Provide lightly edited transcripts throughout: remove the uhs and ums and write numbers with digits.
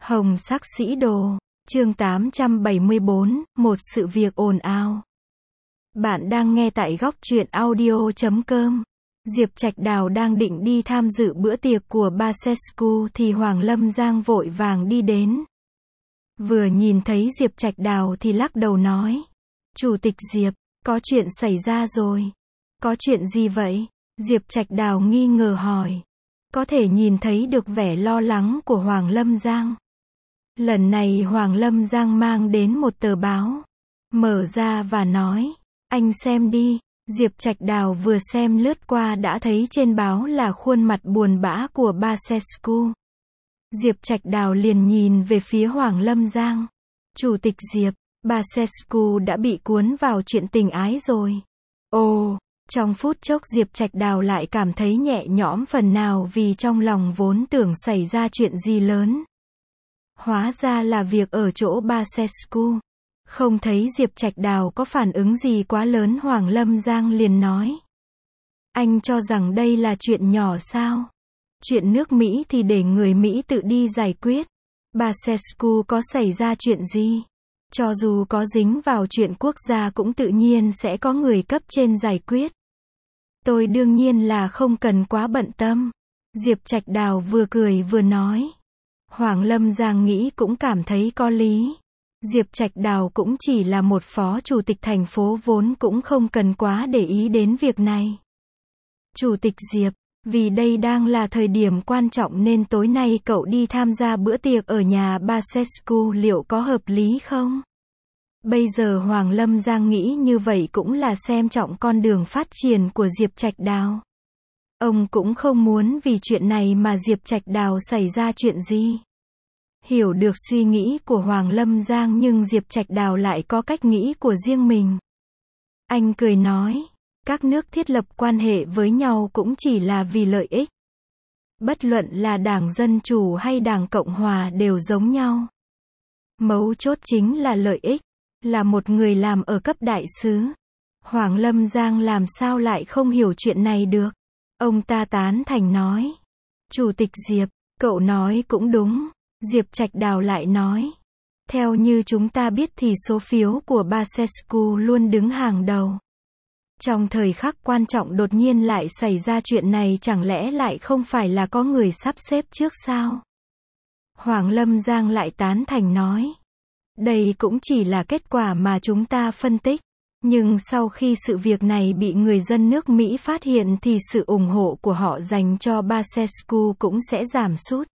Hồng sắc sĩ đồ, chương 874, một sự việc ồn ào. Bạn đang nghe tại góc truyện audio.com. Diệp Trạch Đào đang định đi tham dự bữa tiệc của Basescu thì Hoàng Lâm Giang vội vàng đi đến. Vừa nhìn thấy Diệp Trạch Đào thì lắc đầu nói: Chủ tịch Diệp, có chuyện xảy ra rồi. Có chuyện gì vậy? Diệp Trạch Đào nghi ngờ hỏi. Có thể nhìn thấy được vẻ lo lắng của Hoàng Lâm Giang. Lần này Hoàng Lâm Giang mang đến một tờ báo. Mở ra và nói: Anh xem đi. Diệp Trạch Đào vừa xem lướt qua đã thấy trên báo là khuôn mặt buồn bã của Basescu. Diệp Trạch Đào liền nhìn về phía Hoàng Lâm Giang. Chủ tịch Diệp, Basescu đã bị cuốn vào chuyện tình ái rồi. Ồ, trong phút chốc Diệp Trạch Đào lại cảm thấy nhẹ nhõm phần nào vì trong lòng vốn tưởng xảy ra chuyện gì lớn. Hóa ra là việc ở chỗ Basescu. Không thấy Diệp Trạch Đào có phản ứng gì quá lớn, Hoàng Lâm Giang liền nói: Anh cho rằng đây là chuyện nhỏ sao? Chuyện nước Mỹ thì để người Mỹ tự đi giải quyết. Basescu có xảy ra chuyện gì? Cho dù có dính vào chuyện quốc gia cũng tự nhiên sẽ có người cấp trên giải quyết. Tôi đương nhiên là không cần quá bận tâm. Diệp Trạch Đào vừa cười vừa nói. Hoàng Lâm Giang nghĩ cũng cảm thấy có lý. Diệp Trạch Đào cũng chỉ là một phó chủ tịch thành phố vốn cũng không cần quá để ý đến việc này. Chủ tịch Diệp, vì đây đang là thời điểm quan trọng nên tối nay cậu đi tham gia bữa tiệc ở nhà Basescu liệu có hợp lý không? Bây giờ Hoàng Lâm Giang nghĩ như vậy cũng là xem trọng con đường phát triển của Diệp Trạch Đào. Ông cũng không muốn vì chuyện này mà Diệp Trạch Đào xảy ra chuyện gì. Hiểu được suy nghĩ của Hoàng Lâm Giang nhưng Diệp Trạch Đào lại có cách nghĩ của riêng mình. Anh cười nói, các nước thiết lập quan hệ với nhau cũng chỉ là vì lợi ích. Bất luận là Đảng Dân Chủ hay Đảng Cộng Hòa đều giống nhau. Mấu chốt chính là lợi ích. Là một người làm ở cấp đại sứ, Hoàng Lâm Giang làm sao lại không hiểu chuyện này được. Ông ta tán thành nói: Chủ tịch Diệp, cậu nói cũng đúng. Diệp Trạch Đào lại nói: Theo như chúng ta biết thì số phiếu của Basescu luôn đứng hàng đầu. Trong thời khắc quan trọng đột nhiên lại xảy ra chuyện này, chẳng lẽ lại không phải là có người sắp xếp trước sao? Hoàng Lâm Giang lại tán thành nói: Đây cũng chỉ là kết quả mà chúng ta phân tích. Nhưng sau khi sự việc này bị người dân nước Mỹ phát hiện thì sự ủng hộ của họ dành cho Basescu cũng sẽ giảm sút.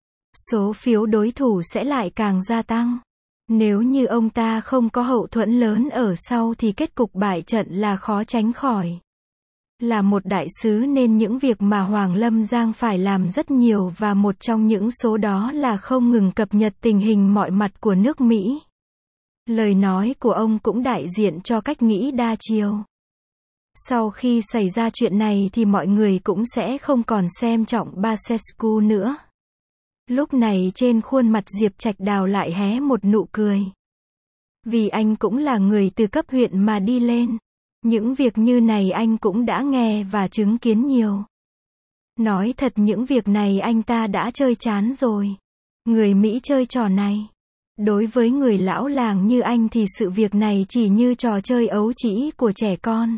Số phiếu đối thủ sẽ lại càng gia tăng. Nếu như ông ta không có hậu thuẫn lớn ở sau thì kết cục bại trận là khó tránh khỏi. Là một đại sứ nên những việc mà Hoàng Lâm Giang phải làm rất nhiều và một trong những số đó là không ngừng cập nhật tình hình mọi mặt của nước Mỹ. Lời nói của ông cũng đại diện cho cách nghĩ đa chiều. Sau khi xảy ra chuyện này thì mọi người cũng sẽ không còn xem trọng Basescu nữa. Lúc này trên khuôn mặt Diệp Trạch Đào lại hé một nụ cười. Vì anh cũng là người từ cấp huyện mà đi lên. Những việc như này anh cũng đã nghe và chứng kiến nhiều. Nói thật những việc này anh ta đã chơi chán rồi. Người Mỹ chơi trò này. Đối với người lão làng như anh thì sự việc này chỉ như trò chơi ấu trĩ của trẻ con.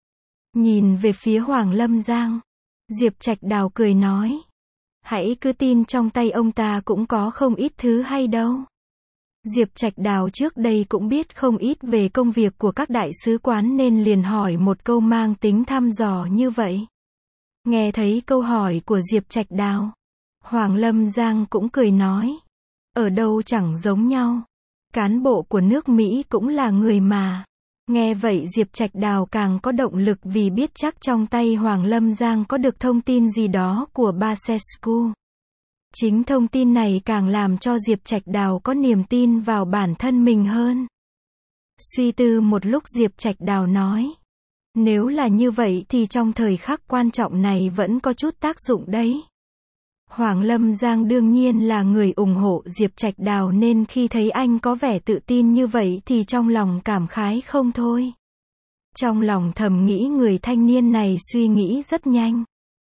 Nhìn về phía Hoàng Lâm Giang, Diệp Trạch Đào cười nói: Hãy cứ tin trong tay ông ta cũng có không ít thứ hay đâu. Diệp Trạch Đào trước đây cũng biết không ít về công việc của các đại sứ quán nên liền hỏi một câu mang tính thăm dò như vậy. Nghe thấy câu hỏi của Diệp Trạch Đào, Hoàng Lâm Giang cũng cười nói: Ở đâu chẳng giống nhau. Cán bộ của nước Mỹ cũng là người mà. Nghe vậy Diệp Trạch Đào càng có động lực vì biết chắc trong tay Hoàng Lâm Giang có được thông tin gì đó của Basescu. Chính thông tin này càng làm cho Diệp Trạch Đào có niềm tin vào bản thân mình hơn. Suy tư một lúc Diệp Trạch Đào nói: Nếu là như vậy thì trong thời khắc quan trọng này vẫn có chút tác dụng đấy. Hoàng Lâm Giang đương nhiên là người ủng hộ Diệp Trạch Đào nên khi thấy anh có vẻ tự tin như vậy thì trong lòng cảm khái không thôi. Trong lòng thầm nghĩ người thanh niên này suy nghĩ rất nhanh.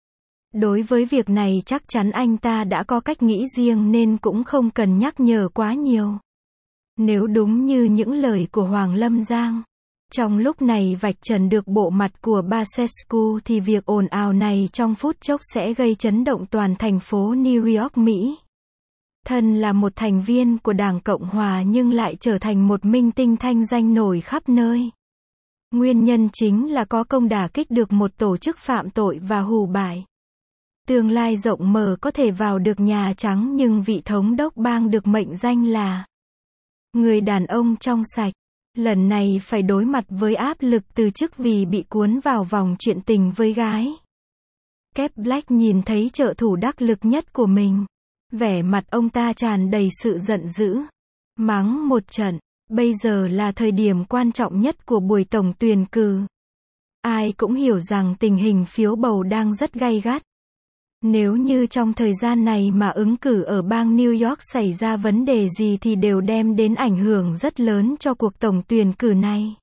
Đối với việc này chắc chắn anh ta đã có cách nghĩ riêng nên cũng không cần nhắc nhở quá nhiều. Nếu đúng như những lời của Hoàng Lâm Giang, trong lúc này vạch trần được bộ mặt của Basescu thì việc ồn ào này trong phút chốc sẽ gây chấn động toàn thành phố New York, Mỹ. Thân là một thành viên của Đảng Cộng Hòa nhưng lại trở thành một minh tinh thanh danh nổi khắp nơi. Nguyên nhân chính là có công đả kích được một tổ chức phạm tội và hù bại. Tương lai rộng mở có thể vào được Nhà Trắng nhưng vị thống đốc bang được mệnh danh là người đàn ông trong sạch. Lần này phải đối mặt với áp lực từ chức vì bị cuốn vào vòng chuyện tình với gái. Cap Black nhìn thấy trợ thủ đắc lực nhất của mình. Vẻ mặt ông ta tràn đầy sự giận dữ. Mắng một trận. Bây giờ là thời điểm quan trọng nhất của buổi tổng tuyển cử. Ai cũng hiểu rằng tình hình phiếu bầu đang rất gay gắt. Nếu như trong thời gian này mà ứng cử ở bang New York xảy ra vấn đề gì thì đều đem đến ảnh hưởng rất lớn cho cuộc tổng tuyển cử này.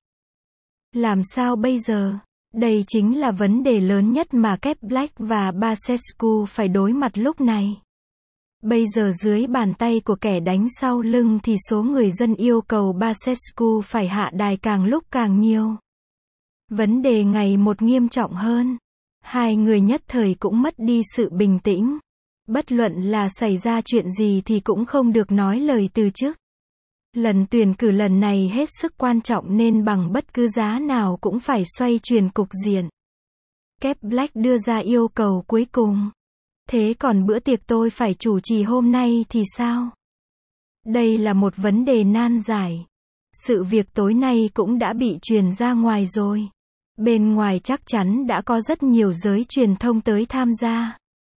Làm sao bây giờ? Đây chính là vấn đề lớn nhất mà Cap Black và Basescu phải đối mặt lúc này. Bây giờ dưới bàn tay của kẻ đánh sau lưng thì số người dân yêu cầu Basescu phải hạ đài càng lúc càng nhiều. Vấn đề ngày một nghiêm trọng hơn. Hai người nhất thời cũng mất đi sự bình tĩnh. Bất luận là xảy ra chuyện gì thì cũng không được nói lời từ chức. Lần tuyển cử lần này hết sức quan trọng nên bằng bất cứ giá nào cũng phải xoay chuyển cục diện. Cap Black đưa ra yêu cầu cuối cùng. Thế còn bữa tiệc tôi phải chủ trì hôm nay thì sao? Đây là một vấn đề nan giải. Sự việc tối nay cũng đã bị truyền ra ngoài rồi. Bên ngoài chắc chắn đã có rất nhiều giới truyền thông tới tham gia.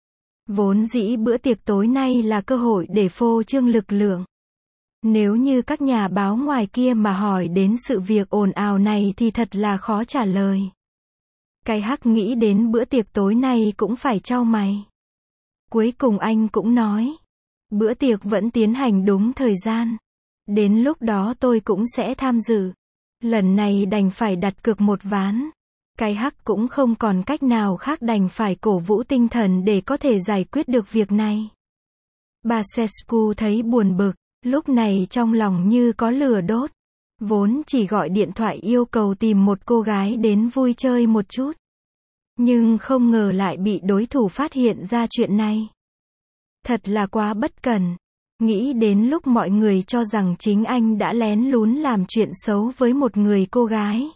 Vốn dĩ bữa tiệc tối nay là cơ hội để phô trương lực lượng. Nếu như các nhà báo ngoài kia mà hỏi đến sự việc ồn ào này thì thật là khó trả lời. Cái Hắc nghĩ đến bữa tiệc tối nay cũng phải chau mày. Cuối cùng anh cũng nói, bữa tiệc vẫn tiến hành đúng thời gian. Đến lúc đó tôi cũng sẽ tham dự. Lần này đành phải đặt cược một ván. Cái Hắc cũng không còn cách nào khác đành phải cổ vũ tinh thần để có thể giải quyết được việc này. Basescu thấy buồn bực, lúc này trong lòng như có lửa đốt. Vốn chỉ gọi điện thoại yêu cầu tìm một cô gái đến vui chơi một chút. Nhưng không ngờ lại bị đối thủ phát hiện ra chuyện này. Thật là quá bất cẩn. Nghĩ đến lúc mọi người cho rằng chính anh đã lén lún làm chuyện xấu với một người cô gái.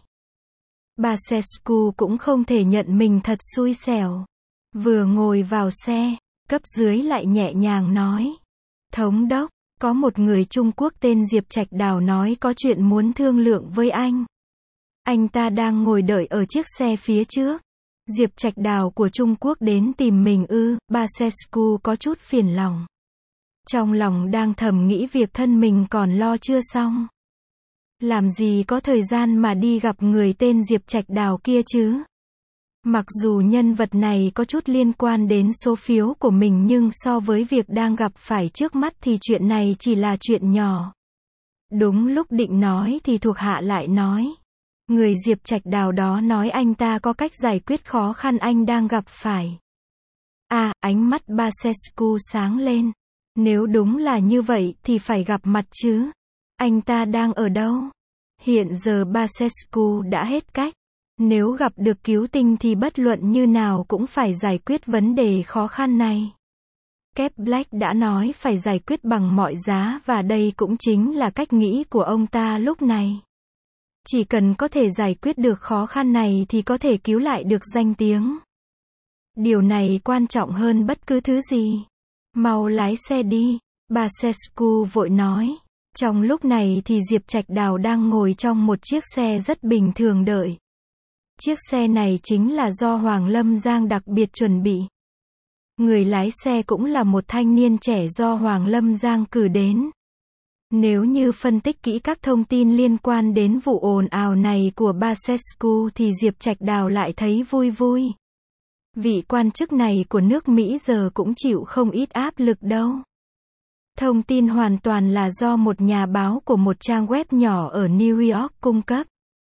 Basescu cũng không thể nhận mình thật xui xẻo. Vừa ngồi vào xe, cấp dưới lại nhẹ nhàng nói. Thống đốc, có một người Trung Quốc tên Diệp Trạch Đào nói có chuyện muốn thương lượng với anh. Anh ta đang ngồi đợi ở chiếc xe phía trước. Diệp Trạch Đào của Trung Quốc đến tìm mình ư? Basescu có chút phiền lòng. Trong lòng đang thầm nghĩ việc thân mình còn lo chưa xong. Làm gì có thời gian mà đi gặp người tên Diệp Trạch Đào kia chứ? Mặc dù nhân vật này có chút liên quan đến số phiếu của mình nhưng so với việc đang gặp phải trước mắt thì chuyện này chỉ là chuyện nhỏ. Đúng lúc định nói thì thuộc hạ lại nói. Người Diệp Trạch Đào đó nói anh ta có cách giải quyết khó khăn anh đang gặp phải. Ánh mắt Basescu sáng lên. Nếu đúng là như vậy thì phải gặp mặt chứ. Anh ta đang ở đâu? Hiện giờ Basescu đã hết cách. Nếu gặp được cứu tinh thì bất luận như nào cũng phải giải quyết vấn đề khó khăn này. Cap Black đã nói phải giải quyết bằng mọi giá và đây cũng chính là cách nghĩ của ông ta lúc này. Chỉ cần có thể giải quyết được khó khăn này thì có thể cứu lại được danh tiếng. Điều này quan trọng hơn bất cứ thứ gì. Mau lái xe đi, Basescu vội nói. Trong lúc này thì Diệp Trạch Đào đang ngồi trong một chiếc xe rất bình thường đợi. Chiếc xe này chính là do Hoàng Lâm Giang đặc biệt chuẩn bị. Người lái xe cũng là một thanh niên trẻ do Hoàng Lâm Giang cử đến. Nếu như phân tích kỹ các thông tin liên quan đến vụ ồn ào này của Basescu thì Diệp Trạch Đào lại thấy vui vui. Vị quan chức này của nước Mỹ giờ cũng chịu không ít áp lực đâu. Thông tin hoàn toàn là do một nhà báo của một trang web nhỏ ở New York cung cấp.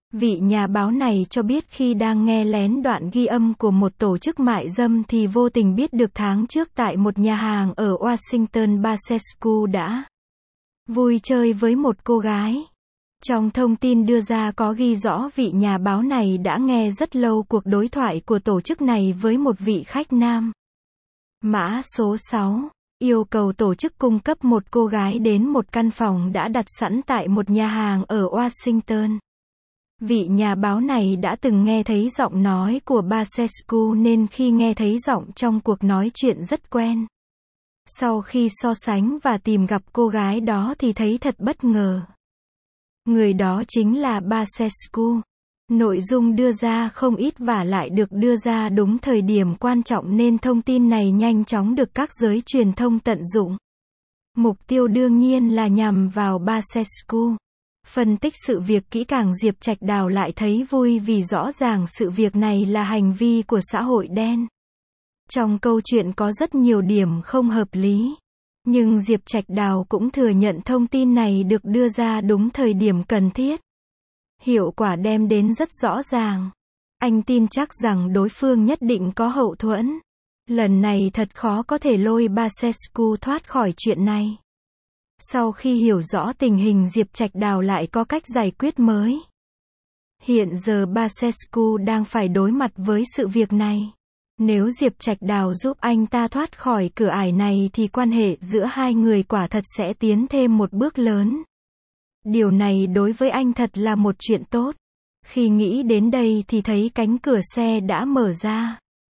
Vị nhà báo này cho biết khi đang nghe lén đoạn ghi âm của một tổ chức mại dâm thì vô tình biết được tháng trước tại một nhà hàng ở Washington Basescu đã vui chơi với một cô gái. Trong thông tin đưa ra có ghi rõ vị nhà báo này đã nghe rất lâu cuộc đối thoại của tổ chức này với một vị khách nam. Mã số 6. Yêu cầu tổ chức cung cấp một cô gái đến một căn phòng đã đặt sẵn tại một nhà hàng ở Washington. Vị nhà báo này đã từng nghe thấy giọng nói của Basescu nên khi nghe thấy giọng trong cuộc nói chuyện rất quen. Sau khi so sánh và tìm gặp cô gái đó thì thấy thật bất ngờ. Người đó chính là Basescu. Nội dung đưa ra không ít và lại được đưa ra đúng thời điểm quan trọng nên thông tin này nhanh chóng được các giới truyền thông tận dụng. Mục tiêu đương nhiên là nhằm vào Basescu. Phân tích sự việc kỹ càng, Diệp Trạch Đào lại thấy vui vì rõ ràng sự việc này là hành vi của xã hội đen. Trong câu chuyện có rất nhiều điểm không hợp lý. Nhưng Diệp Trạch Đào cũng thừa nhận thông tin này được đưa ra đúng thời điểm cần thiết. Hiệu quả đem đến rất rõ ràng. Anh tin chắc rằng đối phương nhất định có hậu thuẫn. Lần này thật khó có thể lôi Basescu thoát khỏi chuyện này. Sau khi hiểu rõ tình hình, Diệp Trạch Đào lại có cách giải quyết mới. Hiện giờ Basescu đang phải đối mặt với sự việc này. Nếu Diệp Trạch Đào giúp anh ta thoát khỏi cửa ải này thì quan hệ giữa hai người quả thật sẽ tiến thêm một bước lớn. Điều này đối với anh thật là một chuyện tốt. Khi nghĩ đến đây thì thấy cánh cửa xe đã mở ra.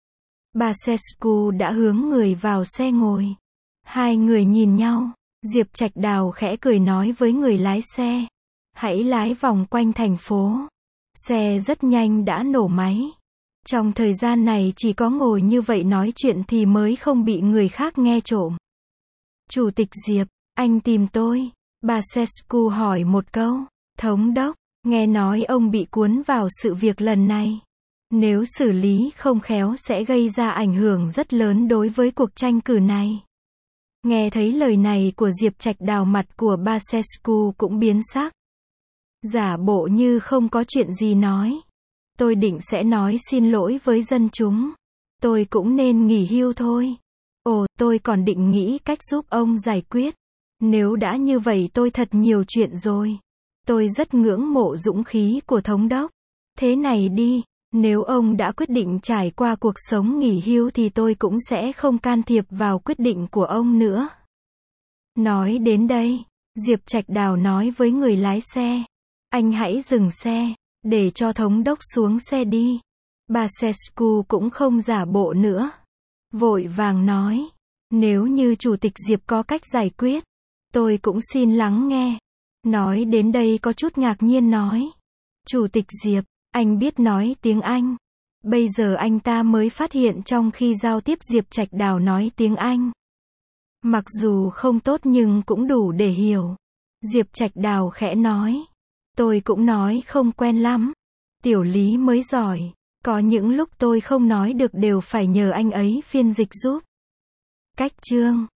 Basescu đã hướng người vào xe ngồi. Hai người nhìn nhau. Diệp Trạch Đào khẽ cười nói với người lái xe. Hãy lái vòng quanh thành phố. Xe rất nhanh đã nổ máy. Trong thời gian này chỉ có ngồi như vậy nói chuyện thì mới không bị người khác nghe trộm. Chủ tịch Diệp, anh tìm tôi. Basescu hỏi một câu. Thống đốc, nghe nói ông bị cuốn vào sự việc lần này. Nếu xử lý không khéo sẽ gây ra ảnh hưởng rất lớn đối với cuộc tranh cử này. Nghe thấy lời này của Diệp Trạch Đào, mặt của Basescu cũng biến sắc. Giả bộ như không có chuyện gì nói. Tôi định sẽ nói xin lỗi với dân chúng. Tôi cũng nên nghỉ hưu thôi. Ồ, tôi còn định nghĩ cách giúp ông giải quyết. Nếu đã như vậy tôi thật nhiều chuyện rồi. Tôi rất ngưỡng mộ dũng khí của thống đốc. Thế này đi, nếu ông đã quyết định trải qua cuộc sống nghỉ hưu thì tôi cũng sẽ không can thiệp vào quyết định của ông nữa. Nói đến đây, Diệp Trạch Đào nói với người lái xe. Anh hãy dừng xe, để cho thống đốc xuống xe đi. Basescu cũng không giả bộ nữa. Vội vàng nói. Nếu như Chủ tịch Diệp có cách giải quyết, tôi cũng xin lắng nghe. Nói đến đây có chút ngạc nhiên nói. Chủ tịch Diệp, anh biết nói tiếng Anh. Bây giờ anh ta mới phát hiện trong khi giao tiếp Diệp Trạch Đào nói tiếng Anh. Mặc dù không tốt nhưng cũng đủ để hiểu. Diệp Trạch Đào khẽ nói. Tôi cũng nói không quen lắm. Tiểu Lý mới giỏi. Có những lúc tôi không nói được đều phải nhờ anh ấy phiên dịch giúp. Cách chương